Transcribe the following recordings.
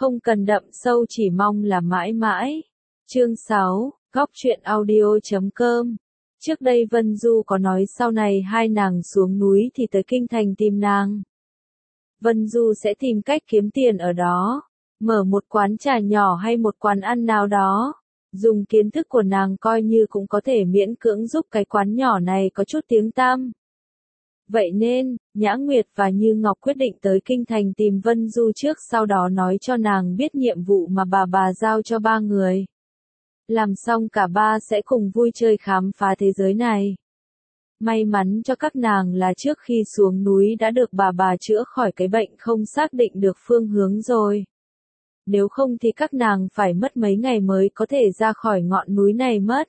Không cần đậm sâu chỉ mong là mãi mãi. Chương 6, Góc truyện audio.com. Trước đây Vân Du có nói sau này hai nàng xuống núi thì tới kinh thành tìm nàng. Vân Du sẽ tìm cách kiếm tiền ở đó, mở một quán trà nhỏ hay một quán ăn nào đó. Dùng kiến thức của nàng coi như cũng có thể miễn cưỡng giúp cái quán nhỏ này có chút tiếng tăm. Vậy nên, Nhã Nguyệt và Như Ngọc quyết định tới kinh thành tìm Vân Du trước, sau đó nói cho nàng biết nhiệm vụ mà bà giao cho ba người. Làm xong cả ba sẽ cùng vui chơi khám phá thế giới này. May mắn cho các nàng là trước khi xuống núi đã được bà chữa khỏi cái bệnh không xác định được phương hướng rồi. Nếu không thì các nàng phải mất mấy ngày mới có thể ra khỏi ngọn núi này mất.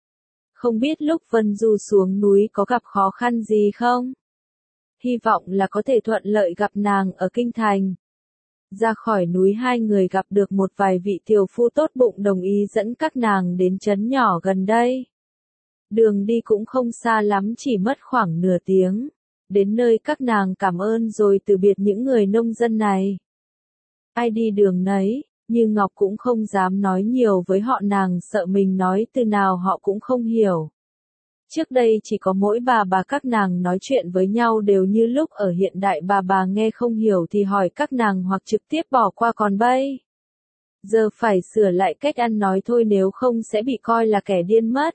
Không biết lúc Vân Du xuống núi có gặp khó khăn gì không? Hy vọng là có thể thuận lợi gặp nàng ở kinh thành. Ra khỏi núi hai người gặp được một vài vị tiểu phu tốt bụng đồng ý dẫn các nàng đến trấn nhỏ gần đây. Đường đi cũng không xa lắm, chỉ mất khoảng nửa tiếng. Đến nơi các nàng cảm ơn rồi từ biệt những người nông dân này. Ai đi đường nấy, Như Ngọc cũng không dám nói nhiều với họ, nàng sợ mình nói từ nào họ cũng không hiểu. Trước đây chỉ có mỗi bà các nàng nói chuyện với nhau đều như lúc ở hiện đại, bà nghe không hiểu thì hỏi các nàng hoặc trực tiếp bỏ qua còn bây. Giờ phải sửa lại cách ăn nói thôi, nếu không sẽ bị coi là kẻ điên mất.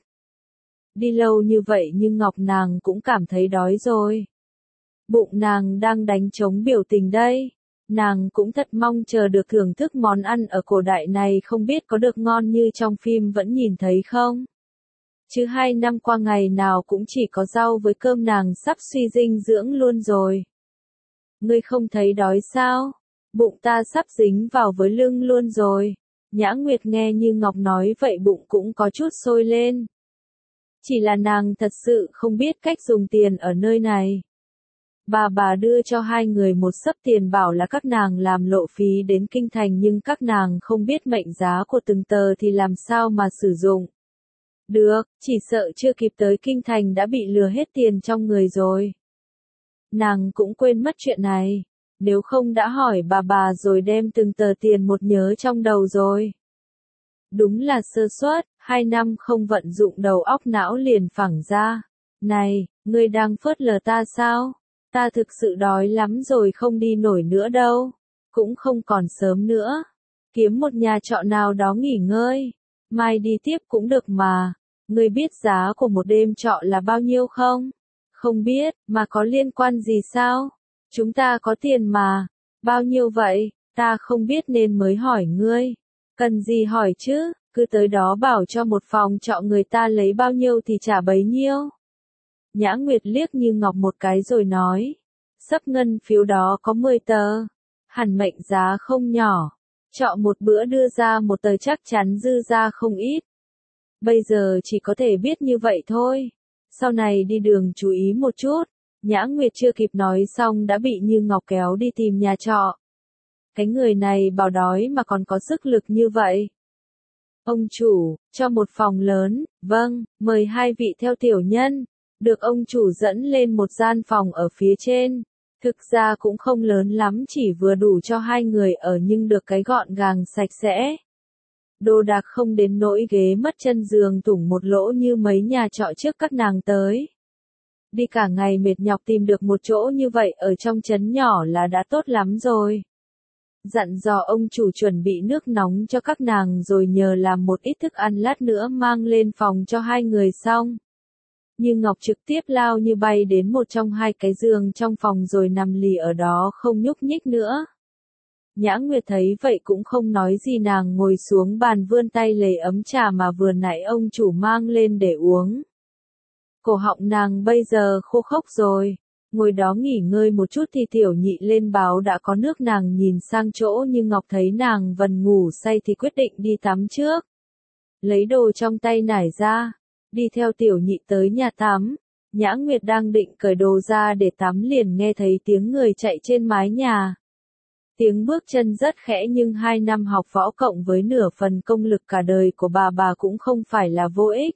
Đi lâu như vậy nhưng Ngọc nàng cũng cảm thấy đói rồi. Bụng nàng đang đánh trống biểu tình đây. Nàng cũng thật mong chờ được thưởng thức món ăn ở cổ đại này, không biết có được ngon như trong phim vẫn nhìn thấy không? Chứ 2 năm qua ngày nào cũng chỉ có rau với cơm, nàng sắp suy dinh dưỡng luôn rồi. Ngươi không thấy đói sao? Bụng ta sắp dính vào với lưng luôn rồi. Nhã Nguyệt nghe Như Ngọc nói vậy bụng cũng có chút sôi lên. Chỉ là nàng thật sự không biết cách dùng tiền ở nơi này. Bà đưa cho hai người một xấp tiền bảo là các nàng làm lộ phí đến kinh thành, nhưng các nàng không biết mệnh giá của từng tờ thì làm sao mà sử dụng. Được, chỉ sợ chưa kịp tới kinh thành đã bị lừa hết tiền trong người rồi. Nàng cũng quên mất chuyện này, nếu không đã hỏi bà rồi đem từng tờ tiền một nhớ trong đầu rồi. Đúng là sơ suất, 2 năm không vận dụng đầu óc não liền phẳng ra. Này, ngươi đang phớt lờ ta sao? Ta thực sự đói lắm rồi, không đi nổi nữa đâu. Cũng không còn sớm nữa. Kiếm một nhà trọ nào đó nghỉ ngơi. Mai đi tiếp cũng được mà. Ngươi biết giá của một đêm trọ là bao nhiêu không? Không biết, mà có liên quan gì sao? Chúng ta có tiền mà. Bao nhiêu vậy? Ta không biết nên mới hỏi ngươi. Cần gì hỏi chứ, cứ tới đó bảo cho một phòng trọ người ta lấy bao nhiêu thì trả bấy nhiêu. Nhã Nguyệt liếc Như Ngọc một cái rồi nói. Xấp ngân phiếu đó có 10 tờ. Hẳn mệnh giá không nhỏ. Trọ một bữa đưa ra một tờ chắc chắn dư ra không ít. Bây giờ chỉ có thể biết như vậy thôi. Sau này đi đường chú ý một chút. Nhã Nguyệt chưa kịp nói xong đã bị Như Ngọc kéo đi tìm nhà trọ. Cái người này bảo đói mà còn có sức lực như vậy. Ông chủ, cho một phòng lớn, vâng, mời hai vị theo tiểu nhân. Được ông chủ dẫn lên một gian phòng ở phía trên. Thực ra cũng không lớn lắm, chỉ vừa đủ cho hai người ở nhưng được cái gọn gàng sạch sẽ. Đồ đạc không đến nỗi ghế mất chân, giường thủng một lỗ như mấy nhà trọ trước các nàng tới. Đi cả ngày mệt nhọc tìm được một chỗ như vậy ở trong trấn nhỏ là đã tốt lắm rồi. Dặn dò ông chủ chuẩn bị nước nóng cho các nàng rồi nhờ làm một ít thức ăn lát nữa mang lên phòng cho hai người xong. Như Ngọc trực tiếp lao như bay đến một trong hai cái giường trong phòng rồi nằm lì ở đó không nhúc nhích nữa. Nhã Nguyệt thấy vậy cũng không nói gì, nàng ngồi xuống bàn vươn tay lấy ấm trà mà vừa nãy ông chủ mang lên để uống. Cổ họng nàng bây giờ khô khốc rồi, ngồi đó nghỉ ngơi một chút thì tiểu nhị lên báo đã có nước, nàng nhìn sang chỗ Như Ngọc thấy nàng vần ngủ say thì quyết định đi tắm trước. Lấy đồ trong tay nải ra, đi theo tiểu nhị tới nhà tắm. Nhã Nguyệt đang định cởi đồ ra để tắm liền nghe thấy tiếng người chạy trên mái nhà. Tiếng bước chân rất khẽ nhưng 2 năm học võ cộng với nửa phần công lực cả đời của bà cũng không phải là vô ích.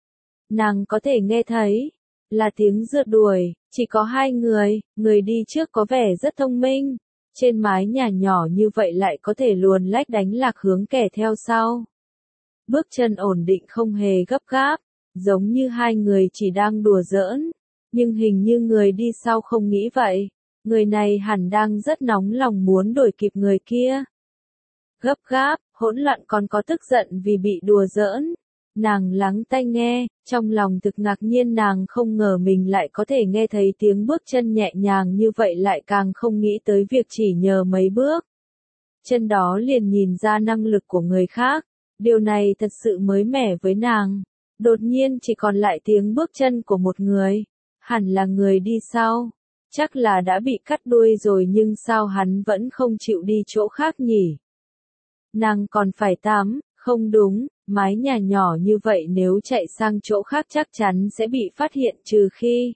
Nàng có thể nghe thấy là tiếng rượt đuổi, chỉ có 2 người, người đi trước có vẻ rất thông minh, trên mái nhà nhỏ như vậy lại có thể luồn lách đánh lạc hướng kẻ theo sau. Bước chân ổn định không hề gấp gáp, giống như hai người chỉ đang đùa giỡn, nhưng hình như người đi sau không nghĩ vậy, người này hẳn đang rất nóng lòng muốn đuổi kịp người kia. Gấp gáp, hỗn loạn còn có tức giận vì bị đùa giỡn. Nàng lắng tai nghe, trong lòng thực ngạc nhiên nàng không ngờ mình lại có thể nghe thấy tiếng bước chân nhẹ nhàng như vậy lại càng không nghĩ tới việc chỉ nhờ mấy bước. Chân đó liền nhìn ra năng lực của người khác, điều này thật sự mới mẻ với nàng. Đột nhiên chỉ còn lại tiếng bước chân của một người, hẳn là người đi sau, chắc là đã bị cắt đuôi rồi nhưng sao hắn vẫn không chịu đi chỗ khác nhỉ? Nàng còn phải tắm, không đúng, mái nhà nhỏ như vậy nếu chạy sang chỗ khác chắc chắn sẽ bị phát hiện trừ khi.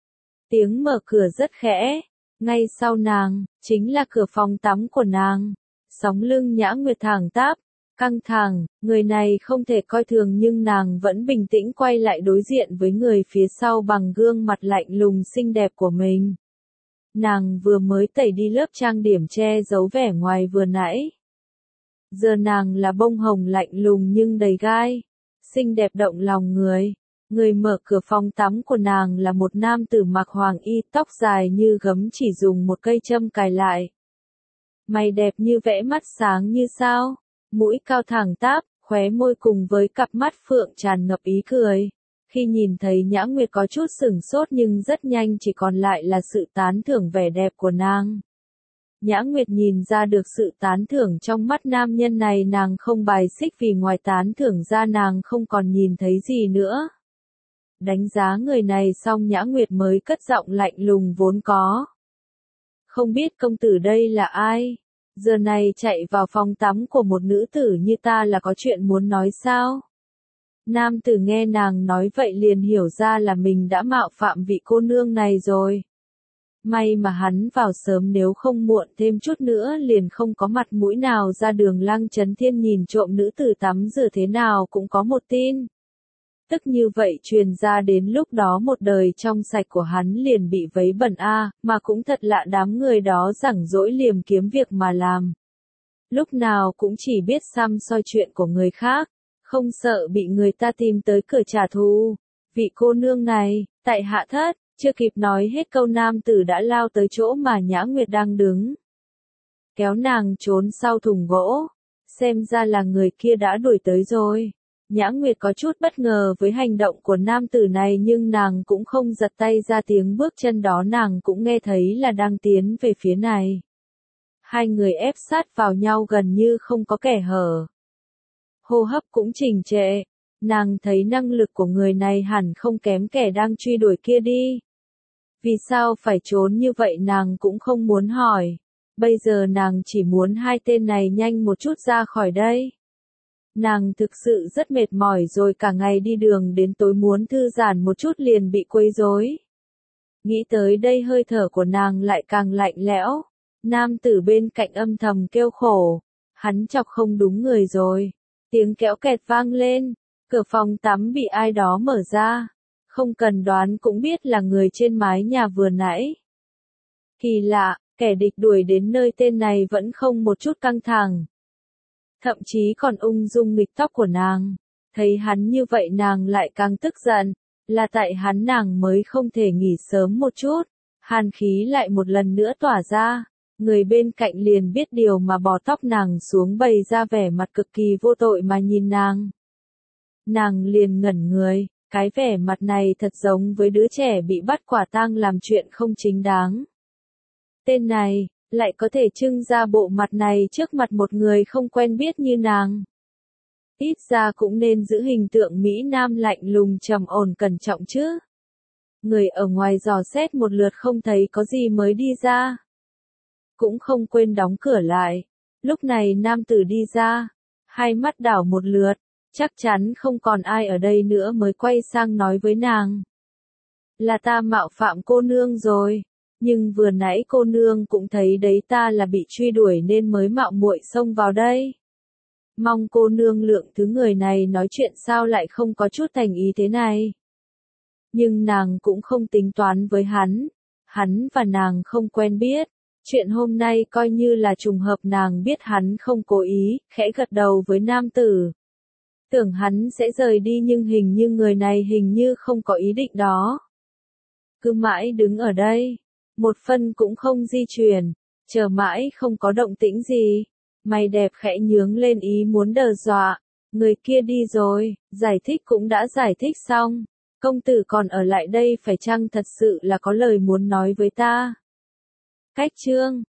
Tiếng mở cửa rất khẽ, ngay sau nàng, chính là cửa phòng tắm của nàng. Sóng lưng Nhã Nguyệt thẳng tắp, căng thẳng, người này không thể coi thường nhưng nàng vẫn bình tĩnh quay lại đối diện với người phía sau bằng gương mặt lạnh lùng xinh đẹp của mình. Nàng vừa mới tẩy đi lớp trang điểm che giấu vẻ ngoài vừa nãy. Giờ nàng là bông hồng lạnh lùng nhưng đầy gai, xinh đẹp động lòng người. Người mở cửa phòng tắm của nàng là một nam tử mặc hoàng y, tóc dài như gấm chỉ dùng một cây châm cài lại. Mày đẹp như vẽ, mắt sáng như sao, mũi cao thẳng tắp, khóe môi cùng với cặp mắt phượng tràn ngập ý cười. Khi nhìn thấy Nhã Nguyệt có chút sửng sốt nhưng rất nhanh chỉ còn lại là sự tán thưởng vẻ đẹp của nàng. Nhã Nguyệt nhìn ra được sự tán thưởng trong mắt nam nhân này, nàng không bài xích vì ngoài tán thưởng ra nàng không còn nhìn thấy gì nữa. Đánh giá người này xong Nhã Nguyệt mới cất giọng lạnh lùng vốn có. Không biết công tử đây là ai? Giờ này chạy vào phòng tắm của một nữ tử như ta là có chuyện muốn nói sao? Nam tử nghe nàng nói vậy liền hiểu ra là mình đã mạo phạm vị cô nương này rồi. May mà hắn vào sớm, nếu không muộn thêm chút nữa liền không có mặt mũi nào ra đường Lăng Chấn Thiên nhìn trộm nữ tử tắm rửa thế nào cũng có một tin. Tức như vậy truyền ra đến lúc đó một đời trong sạch của hắn liền bị vấy bẩn mà cũng thật lạ đám người đó rảnh rỗi liềm kiếm việc mà làm. Lúc nào cũng chỉ biết săm soi chuyện của người khác, không sợ bị người ta tìm tới cửa trả thù. Vị cô nương này, tại hạ thất. Chưa kịp nói hết câu nam tử đã lao tới chỗ mà Nhã Nguyệt đang đứng. Kéo nàng trốn sau thùng gỗ. Xem ra là người kia đã đuổi tới rồi. Nhã Nguyệt có chút bất ngờ với hành động của nam tử này nhưng nàng cũng không giật tay ra, tiếng bước chân đó nàng cũng nghe thấy là đang tiến về phía này. Hai người ép sát vào nhau gần như không có kẻ hở. Hô hấp cũng chỉnh trệ. Nàng thấy năng lực của người này hẳn không kém kẻ đang truy đuổi kia đi. Vì sao phải trốn như vậy nàng cũng không muốn hỏi. Bây giờ nàng chỉ muốn hai tên này nhanh một chút ra khỏi đây. Nàng thực sự rất mệt mỏi rồi, cả ngày đi đường đến tối muốn thư giãn một chút liền bị quấy rối. Nghĩ tới đây hơi thở của nàng lại càng lạnh lẽo. Nam tử bên cạnh âm thầm kêu khổ. Hắn chọc không đúng người rồi. Tiếng kéo kẹt vang lên. Cửa phòng tắm bị ai đó mở ra. Không cần đoán cũng biết là người trên mái nhà vừa nãy. Kỳ lạ, kẻ địch đuổi đến nơi tên này vẫn không một chút căng thẳng. Thậm chí còn ung dung nghịch tóc của nàng. Thấy hắn như vậy nàng lại càng tức giận. Là tại hắn nàng mới không thể nghỉ sớm một chút. Hàn khí lại một lần nữa tỏa ra. Người bên cạnh liền biết điều mà bò tóc nàng xuống, bày ra vẻ mặt cực kỳ vô tội mà nhìn nàng. Nàng liền ngẩn người. Cái vẻ mặt này thật giống với đứa trẻ bị bắt quả tang làm chuyện không chính đáng. Tên này, lại có thể trưng ra bộ mặt này trước mặt một người không quen biết như nàng. Ít ra cũng nên giữ hình tượng Mỹ Nam lạnh lùng trầm ổn cẩn trọng chứ. Người ở ngoài dò xét một lượt không thấy có gì mới đi ra. Cũng không quên đóng cửa lại. Lúc này nam tử đi ra, hai mắt đảo một lượt. Chắc chắn không còn ai ở đây nữa mới quay sang nói với nàng. Là ta mạo phạm cô nương rồi. Nhưng vừa nãy cô nương cũng thấy đấy, ta là bị truy đuổi nên mới mạo muội xông vào đây. Mong cô nương lượng thứ, người này nói chuyện sao lại không có chút thành ý thế này. Nhưng nàng cũng không tính toán với hắn. Hắn và nàng không quen biết. Chuyện hôm nay coi như là trùng hợp, nàng biết hắn không cố ý, khẽ gật đầu với nam tử. Tưởng hắn sẽ rời đi nhưng hình như người này hình như không có ý định đó. Cứ mãi đứng ở đây, một phân cũng không di chuyển, chờ mãi không có động tĩnh gì. Mày đẹp khẽ nhướng lên ý muốn đe dọa. Người kia đi rồi, giải thích cũng đã giải thích xong. Công tử còn ở lại đây phải chăng thật sự là có lời muốn nói với ta? Cách chương